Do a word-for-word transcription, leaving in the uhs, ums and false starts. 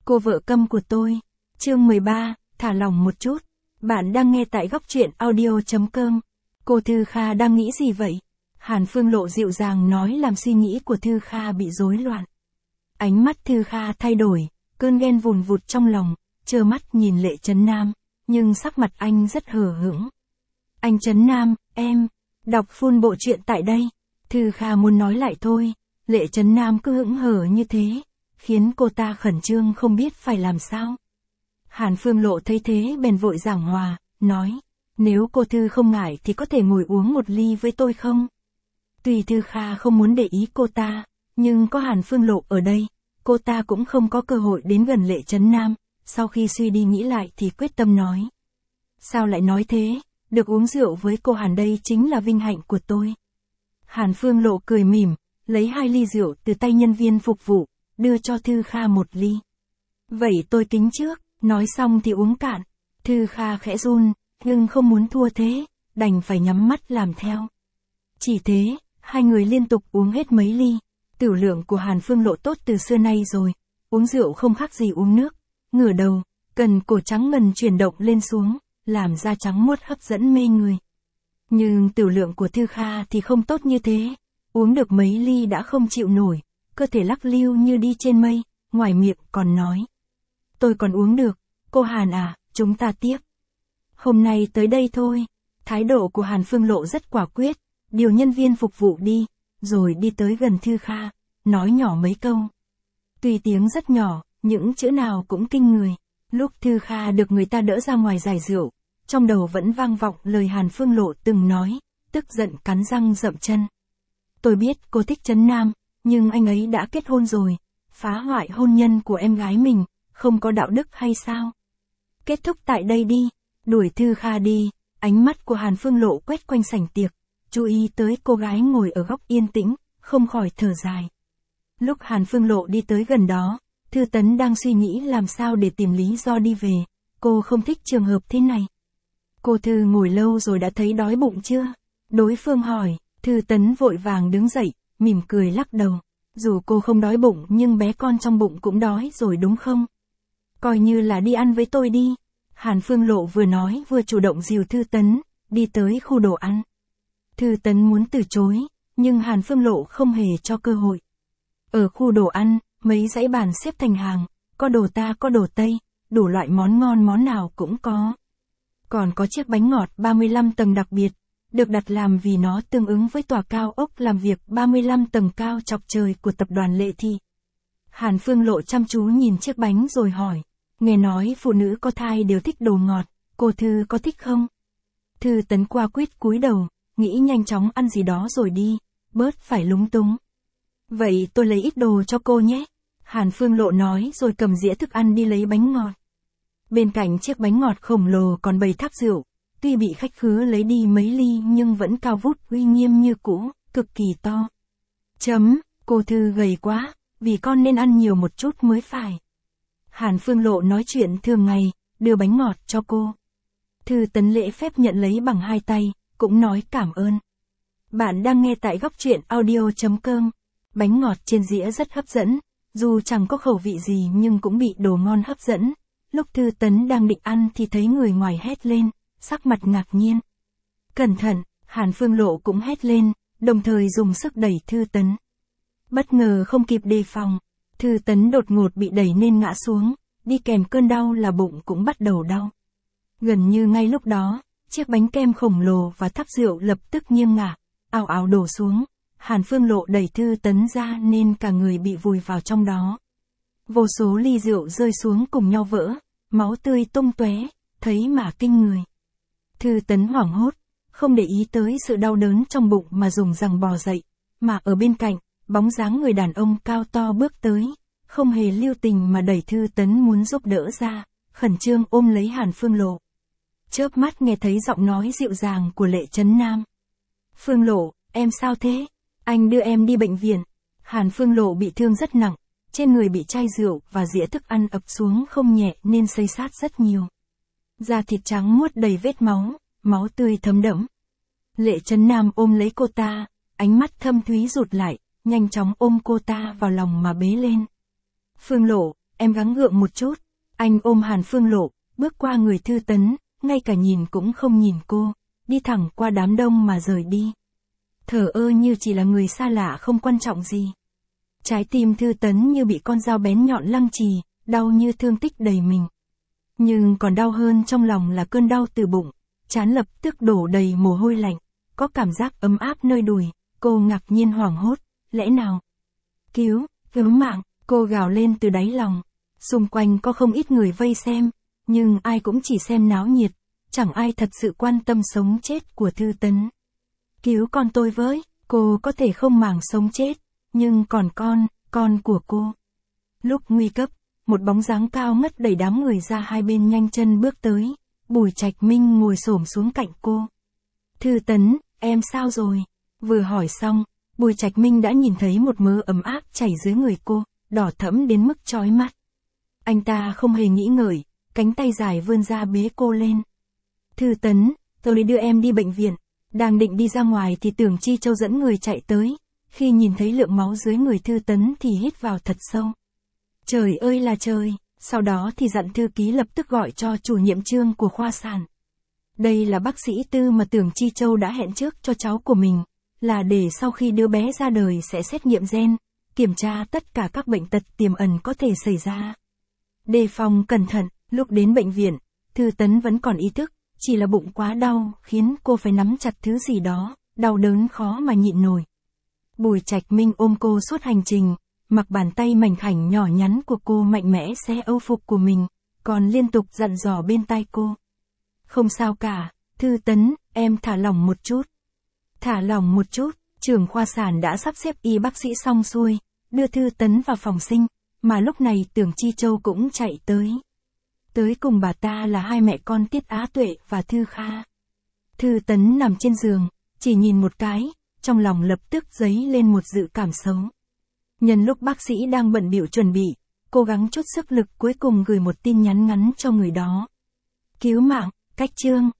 Cô vợ câm của tôi. Chương mười ba, thả lỏng một chút. Bạn đang nghe tại góc truyện audio chấm com. Cô Thư Kha đang nghĩ gì vậy? Hàn Phương Lộ dịu dàng nói làm suy nghĩ của Thư Kha bị rối loạn. Ánh mắt Thư Kha thay đổi, cơn ghen vùn vụt trong lòng, trơ mắt nhìn Lệ Chấn Nam, nhưng sắc mặt anh rất hờ hững. Anh Chấn Nam, em, đọc full bộ truyện tại đây. Thư Kha muốn nói lại thôi, Lệ Chấn Nam cứ hững hờ như thế, khiến cô ta khẩn trương không biết phải làm sao. Hàn Phương Lộ thấy thế bèn vội giảng hòa, nói, nếu cô Thư không ngại thì có thể ngồi uống một ly với tôi không? Tuy Thư Kha không muốn để ý cô ta, nhưng có Hàn Phương Lộ ở đây, cô ta cũng không có cơ hội đến gần Lệ Chấn Nam, sau khi suy đi nghĩ lại thì quyết tâm nói. Sao lại nói thế, được uống rượu với cô Hàn đây chính là vinh hạnh của tôi. Hàn Phương Lộ cười mỉm, lấy hai ly rượu từ tay nhân viên phục vụ, đưa cho Thư Kha một ly. Vậy tôi kính trước, nói xong thì uống cạn. Thư Kha khẽ run, nhưng không muốn thua thế, đành phải nhắm mắt làm theo. Chỉ thế, hai người liên tục uống hết mấy ly. Tửu lượng của Hàn Phương Lộ tốt từ xưa nay rồi, uống rượu không khác gì uống nước. Ngửa đầu, cần cổ trắng ngần chuyển động lên xuống, làm da trắng muốt hấp dẫn mê người. Nhưng tửu lượng của Thư Kha thì không tốt như thế, uống được mấy ly đã không chịu nổi, cơ thể lắc liu như đi trên mây, ngoài miệng còn nói. Tôi còn uống được, cô Hàn à, chúng ta tiếp. Hôm nay tới đây thôi. Thái độ của Hàn Phương Lộ rất quả quyết, điều nhân viên phục vụ đi, rồi đi tới gần Thư Kha, nói nhỏ mấy câu. Tuy tiếng rất nhỏ, những chữ nào cũng kinh người. Lúc Thư Kha được người ta đỡ ra ngoài giải rượu, trong đầu vẫn vang vọng lời Hàn Phương Lộ từng nói, tức giận cắn răng dậm chân. Tôi biết cô thích Chấn Nam, nhưng anh ấy đã kết hôn rồi, phá hoại hôn nhân của em gái mình, không có đạo đức hay sao? Kết thúc tại đây đi, đuổi Thư Kha đi, ánh mắt của Hàn Phương Lộ quét quanh sảnh tiệc, chú ý tới cô gái ngồi ở góc yên tĩnh, không khỏi thở dài. Lúc Hàn Phương Lộ đi tới gần đó, Thư Tấn đang suy nghĩ làm sao để tìm lý do đi về, cô không thích trường hợp thế này. Cô Thư ngồi lâu rồi đã thấy đói bụng chưa? Đối phương hỏi, Thư Tấn vội vàng đứng dậy, mỉm cười lắc đầu. Dù cô không đói bụng nhưng bé con trong bụng cũng đói rồi đúng không? Coi như là đi ăn với tôi đi. Hàn Phương Lộ vừa nói vừa chủ động dìu Thư Tấn, đi tới khu đồ ăn. Thư Tấn muốn từ chối, nhưng Hàn Phương Lộ không hề cho cơ hội. Ở khu đồ ăn, mấy dãy bàn xếp thành hàng, có đồ ta có đồ Tây, đủ loại món ngon món nào cũng có. Còn có chiếc bánh ngọt ba mươi lăm tầng đặc biệt, được đặt làm vì nó tương ứng với tòa cao ốc làm việc ba mươi lăm tầng cao chọc trời của tập đoàn Lệ Thị. Hàn Phương Lộ chăm chú nhìn chiếc bánh rồi hỏi, nghe nói phụ nữ có thai đều thích đồ ngọt, cô Thư có thích không? Thư Tấn qua quýt cúi đầu, nghĩ nhanh chóng ăn gì đó rồi đi, bớt phải lúng túng. Vậy tôi lấy ít đồ cho cô nhé. Hàn Phương Lộ nói rồi cầm dĩa thức ăn đi lấy bánh ngọt. Bên cạnh chiếc bánh ngọt khổng lồ còn bày tháp rượu, tuy bị khách khứa lấy đi mấy ly nhưng vẫn cao vút uy nghiêm như cũ, cực kỳ to. Chấm, cô Thư gầy quá, vì con nên ăn nhiều một chút mới phải. Hàn Phương Lộ nói chuyện thường ngày, đưa bánh ngọt cho cô. Thư Tấn lễ phép nhận lấy bằng hai tay, cũng nói cảm ơn. Bạn đang nghe tại góc truyện audio chấm com. Bánh ngọt trên dĩa rất hấp dẫn, dù chẳng có khẩu vị gì nhưng cũng bị đồ ngon hấp dẫn. Lúc Thư Tấn đang định ăn thì thấy người ngoài hét lên, sắc mặt ngạc nhiên. Cẩn thận, Hàn Phương Lộ cũng hét lên, đồng thời dùng sức đẩy Thư Tấn. Bất ngờ không kịp đề phòng, Thư Tấn đột ngột bị đẩy nên ngã xuống, đi kèm cơn đau là bụng cũng bắt đầu đau. Gần như ngay lúc đó, chiếc bánh kem khổng lồ và tháp rượu lập tức nghiêng ngả, ào ào đổ xuống. Hàn Phương Lộ đẩy Thư Tấn ra nên cả người bị vùi vào trong đó. Vô số ly rượu rơi xuống cùng nhau vỡ, máu tươi tung tóe, thấy mà kinh người. Thư Tấn hoảng hốt, không để ý tới sự đau đớn trong bụng mà dùng rằng bò dậy, mà ở bên cạnh, bóng dáng người đàn ông cao to bước tới, không hề lưu tình mà đẩy Thư Tấn muốn giúp đỡ ra, khẩn trương ôm lấy Hàn Phương Lộ. Chớp mắt nghe thấy giọng nói dịu dàng của Lệ Chấn Nam. Phương Lộ, em sao thế? Anh đưa em đi bệnh viện. Hàn Phương Lộ bị thương rất nặng, trên người bị chai rượu và dĩa thức ăn ập xuống không nhẹ nên xây xát rất nhiều. Da thịt trắng muốt đầy vết máu, máu tươi thấm đẫm. Lệ Chấn Nam ôm lấy cô ta, ánh mắt thâm thúy rụt lại, nhanh chóng ôm cô ta vào lòng mà bế lên. Phương Lộ, em gắng gượng một chút. Anh ôm Hàn Phương Lộ, bước qua người Thư Tấn, ngay cả nhìn cũng không nhìn cô, đi thẳng qua đám đông mà rời đi. Thờ ơ như chỉ là người xa lạ không quan trọng gì. Trái tim Thư Tấn như bị con dao bén nhọn lăng trì, đau như thương tích đầy mình. Nhưng còn đau hơn trong lòng là cơn đau từ bụng, trán lập tức đổ đầy mồ hôi lạnh, có cảm giác ấm áp nơi đùi, cô ngạc nhiên hoảng hốt, lẽ nào? Cứu, cứu mạng, cô gào lên từ đáy lòng. Xung quanh có không ít người vây xem, nhưng ai cũng chỉ xem náo nhiệt, chẳng ai thật sự quan tâm sống chết của Thư Tấn. Cứu con tôi với, cô có thể không màng sống chết, nhưng còn con, con của cô. Lúc nguy cấp, một bóng dáng cao ngất đẩy đám người ra hai bên nhanh chân bước tới, Bùi Trạch Minh ngồi xổm xuống cạnh cô. Thư Tấn, em sao rồi? Vừa hỏi xong, Bùi Trạch Minh đã nhìn thấy một mớ ấm áp chảy dưới người cô, đỏ thẫm đến mức chói mắt. Anh ta không hề nghĩ ngợi, cánh tay dài vươn ra bế cô lên. Thư Tấn, tôi đưa em đi bệnh viện. Đang định đi ra ngoài thì Tưởng Chi Châu dẫn người chạy tới. Khi nhìn thấy lượng máu dưới người Thư Tấn thì hít vào thật sâu. Trời ơi là trời, sau đó thì dặn thư ký lập tức gọi cho chủ nhiệm chương của khoa sản. Đây là bác sĩ Tư mà Tưởng Chi Châu đã hẹn trước cho cháu của mình, là để sau khi đứa bé ra đời sẽ xét nghiệm gen, kiểm tra tất cả các bệnh tật tiềm ẩn có thể xảy ra. Đề phòng cẩn thận, lúc đến bệnh viện, Thư Tấn vẫn còn ý thức, chỉ là bụng quá đau, khiến cô phải nắm chặt thứ gì đó, đau đớn khó mà nhịn nổi. Bùi Trạch Minh ôm cô suốt hành trình, mặc bàn tay mảnh khảnh nhỏ nhắn của cô mạnh mẽ xé âu phục của mình, còn liên tục dặn dò bên tai cô. Không sao cả, Thư Tấn, em thả lỏng một chút. Thả lỏng một chút, trưởng khoa sản đã sắp xếp y bác sĩ xong xuôi, đưa Thư Tấn vào phòng sinh, mà lúc này Tưởng Chi Châu cũng chạy tới. Tới cùng bà ta là hai mẹ con Tiết Á Tuệ và Thư Kha. Thư Tấn nằm trên giường, chỉ nhìn một cái, trong lòng lập tức dấy lên một dự cảm xấu. Nhân lúc bác sĩ đang bận bịu chuẩn bị, cố gắng chút sức lực cuối cùng gửi một tin nhắn ngắn cho người đó. Cứu mạng, cách chương.